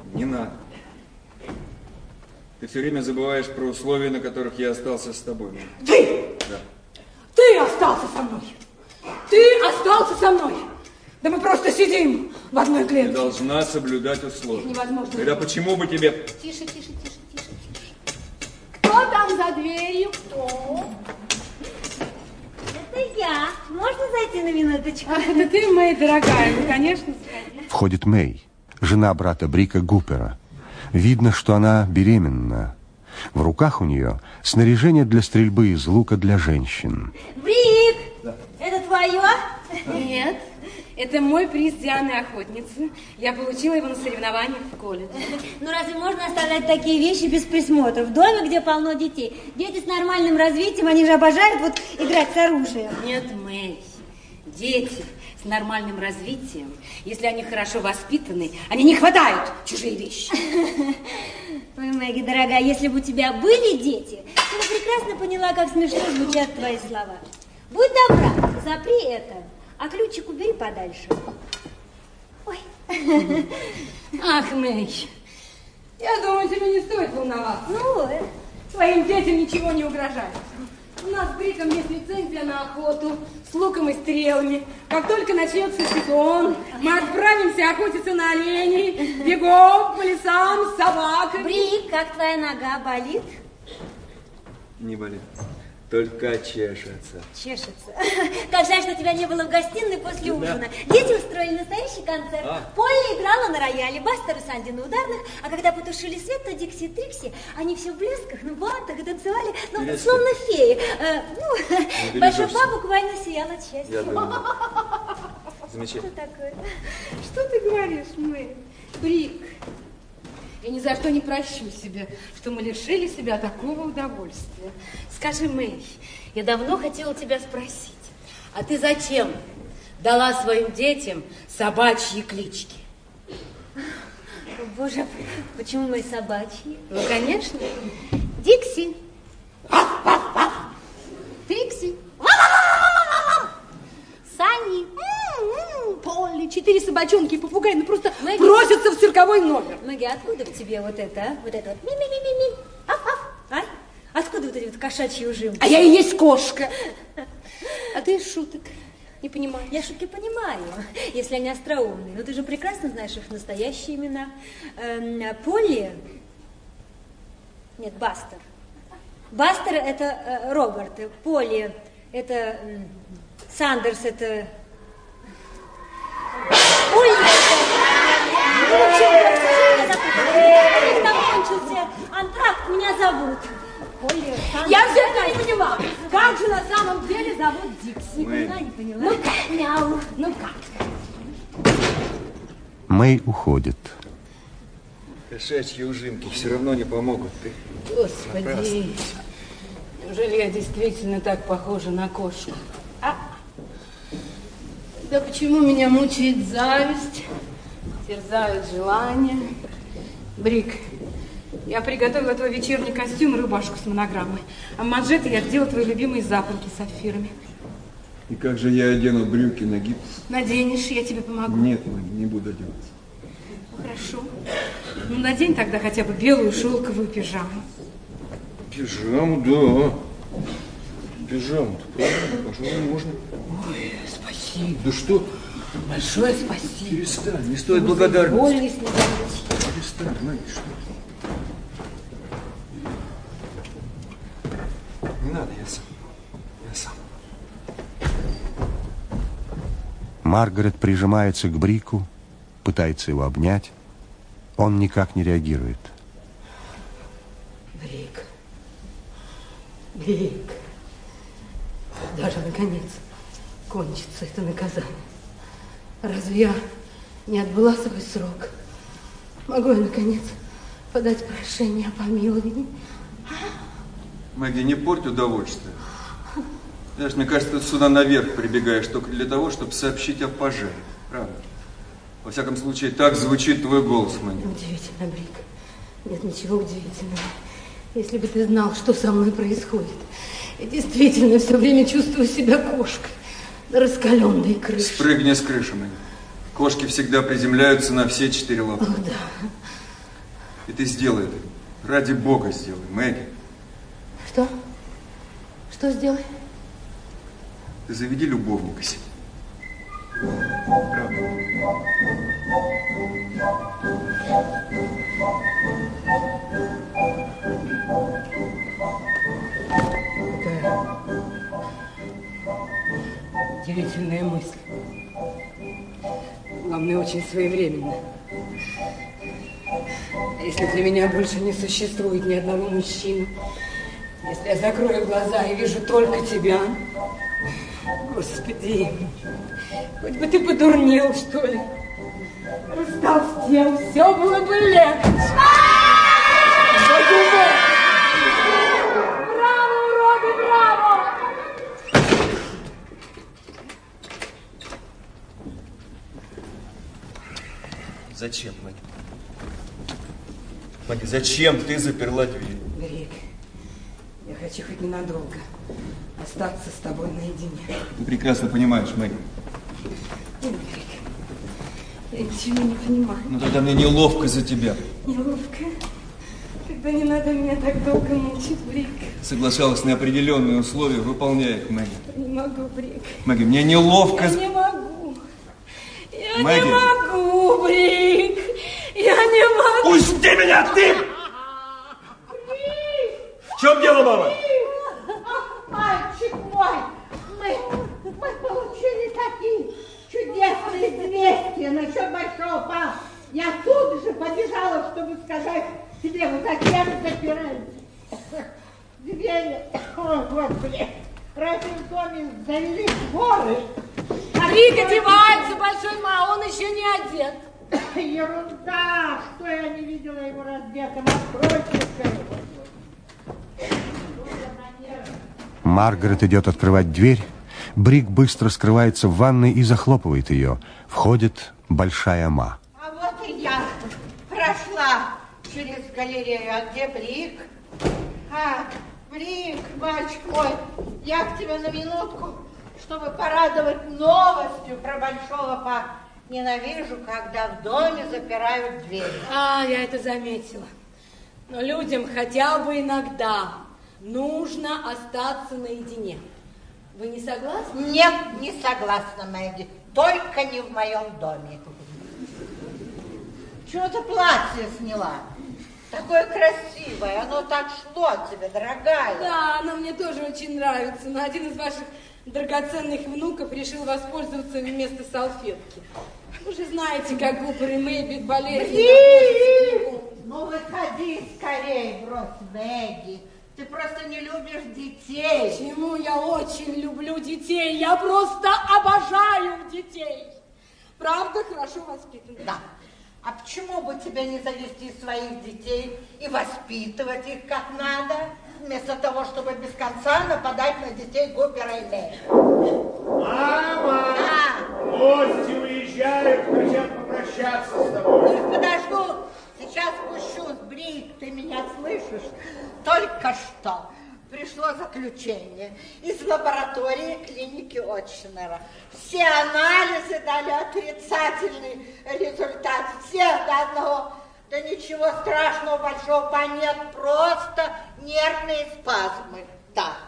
Не надо. Ты все время забываешь про условия, на которых я остался с тобой. Ты! Да. Ты остался со мной! Ты остался со мной! Да мы просто сидим в одной клетке. Ты должна соблюдать условия. Их невозможно. Тогда почему бы тебе... Тише, тише, тише, тише, тише. Кто там за дверью? Кто? Это я. Можно зайти на минуточку? Ах, это ты, моя дорогая. Ну, конечно, сходи. Входит Мэй, жена брата Брика Гупера. Видно, что она беременна. В руках у нее снаряжение для стрельбы из лука для женщин. Брик! Да. Это твое? Нет. Это мой приз Дианы Охотницы. Я получила его на соревнованиях в колледже. Ну разве можно оставлять такие вещи без присмотра? В доме, где полно детей. Дети с нормальным развитием, они же обожают вот играть с оружием. Нет, Мэй, дети с нормальным развитием, если они хорошо воспитаны, они не хватают чужие вещи. Ой, Мэгги, дорогая, если бы у тебя были дети, ты бы прекрасно поняла, как смешно звучат твои слова. Будь добра, запри это. А ключик убери подальше. Ой. Ах, Мэй, я думаю, тебе не стоит волноваться. Ну, твоим детям ничего не угрожает. У нас с Бриком есть лицензия на охоту с луком и стрелами. Как только начнется сезон, мы отправимся охотиться на оленей, бегом по лесам с собаками. Брик, как твоя нога, болит? Не болит. Только чешется. Чешется. Как жаль, что тебя не было в гостиной после ужина. Дети устроили настоящий концерт. Полли играла на рояле, Бастер и Санди на ударных, а когда потушили свет, то Дикси и Трикси, они все в блесках, на бантах и танцевали, ну, словно феи. Большой папа буквально сиял от счастья. Я думаю. Замечательно. Что такое? Что ты говоришь, Мэй? Брик, я ни за что не прощу себе, что мы лишили себя такого удовольствия. Скажи, Мэй, я давно хотела тебя спросить, а ты зачем дала своим детям собачьи клички? О, Боже, почему мои собачьи? Ну, конечно. Дикси. Трикси. Санни. Полли, 4 собачонки и попугай, ну просто бросятся в цирковой номер. Мэгги, откуда в тебе вот это, а? Вот это вот ми-ми-ми-ми-ми, аф-аф, а? Откуда вот эти вот кошачьи ужимки? А я и есть кошка. А ты из шуток не понимаешь. Я шутки понимаю, если они остроумные. Но ты же прекрасно знаешь их настоящие имена. Полли... Нет, Бастер. Бастер это Роберт. Полли это... Сандерс это... Полли это... Ну, в общем, я запуталась. Там кончился антракт, меня зовут. Полли, Сандерс... Я все это не поняла. Как же на самом деле зовут Дикси? Не поняла. Ну как? Мяу. Ну как? Мэй уходит. Кошачьи ужимки все равно не помогут. Ты Господи, напрасно. неужели я действительно так похожа на кошку? Да почему меня мучает зависть, терзают желания? Брик, я приготовила твой вечерний костюм и рубашку с монограммой. А в манжеты я сделала твои любимые запонки с сапфирами. И как же я одену брюки на гипс? Наденешь, я тебе помогу. Нет, Мэй, не буду одеваться. Ну, хорошо. Ну, надень тогда хотя бы белую шелковую пижаму. Пижаму, да. Пижаму-то, правильно, пожалуй, можно. Ой, спасибо. Да что? Большое спасибо. Перестань, не стоит благодарности. Вольный снеговички. Перестань, Мэй, что? Не надо, я сам. Я сам. Маргарет прижимается к Брику, пытается его обнять. Он никак не реагирует. Брик. Брик. Даже, наконец, кончится это наказание. Разве я не отбыла свой срок? Могу я, наконец, подать прошение о помиловании? Мэгги, не порть удовольствие. Знаешь, мне кажется, ты сюда наверх прибегаешь только для того, чтобы сообщить о пожаре. Правда? Во всяком случае, так звучит твой голос, Мэгги. Удивительно, Брик. Нет ничего удивительного. Если бы ты знал, что со мной происходит. Я действительно все время чувствую себя кошкой на раскаленной крыше. Спрыгни с крыши, Мэгги. Кошки всегда приземляются на все 4 лапы. О, да. И ты сделай это. Ради Бога сделай, Мэгги. Что? Что сделай? Ты заведи любовника себе. Правда. Удивительная мысль. Главное, очень своевременно. Если для меня больше не существует ни одного мужчины, если я закрою глаза и вижу только тебя, Господи, хоть бы ты подурнел, что ли. Растолстел, все было бы легче. Браво, уроды, браво! Зачем, Мэгги? Мэгги, зачем ты заперла дверь? Брик, я хочу хоть ненадолго остаться с тобой наедине. Ты прекрасно понимаешь, Мэгги. Нет, Брик, я ничего не понимаю. Ну тогда мне неловко за тебя. Неловко? Тогда не надо меня так долго мучить, Брик. Соглашалась на определенные условия, выполняй их, Мэгги. Не могу, Брик. Мэгги, мне неловко. Я не могу. Я Мэгги. не могу, Брик. Я не могу. Пусти меня, ты! В чем дело, мама? Мальчик мой, мы получили такие чудесные известия насчет большого папы. Я тут же побежала, чтобы сказать тебе, вот зачем запираете двери. О, Господи, разве в доме завелись воры? Брик одевается, большой ма, он еще не одет. Ерунда, что я не видела его раздетым. Откройте скорее. Маргарет идет открывать дверь. Брик быстро скрывается в ванной и захлопывает ее. Входит большая ма. А вот и я прошла через галерею. А где Брик? Брик, мальчик мой, я к тебе на минутку, чтобы порадовать новостью про большого па. Ненавижу, когда в доме запирают дверь. Я это заметила. Но людям хотя бы иногда нужно остаться наедине. Вы не согласны? Нет, не согласна, Мэгги. Только не в моем доме. Чего ты платье сняла? Такое красивое, оно так шло тебе, дорогая. Да, оно мне тоже очень нравится. Но один из ваших драгоценных внуков решил воспользоваться вместо салфетки. Вы же знаете, как Гупер и Мэйби болезненно. Ну, выходи скорее, брось, Мэгги. Ты просто не любишь детей. Почему я очень люблю детей? Я просто обожаю детей. Правда, хорошо воспитанных. Да. А почему бы тебе не завести своих детей и воспитывать их как надо, вместо того, чтобы без конца нападать на детей Гупера и Мэйби? Мама! Гости уезжают, хотят попрощаться с тобой. Их подожду. Сейчас спущусь, Брик, ты меня слышишь? Только что пришло заключение из лаборатории клиники Очнера. Все анализы дали отрицательный результат. Все до одного. Да ничего страшного, большого па нет, просто нервные спазмы. Да.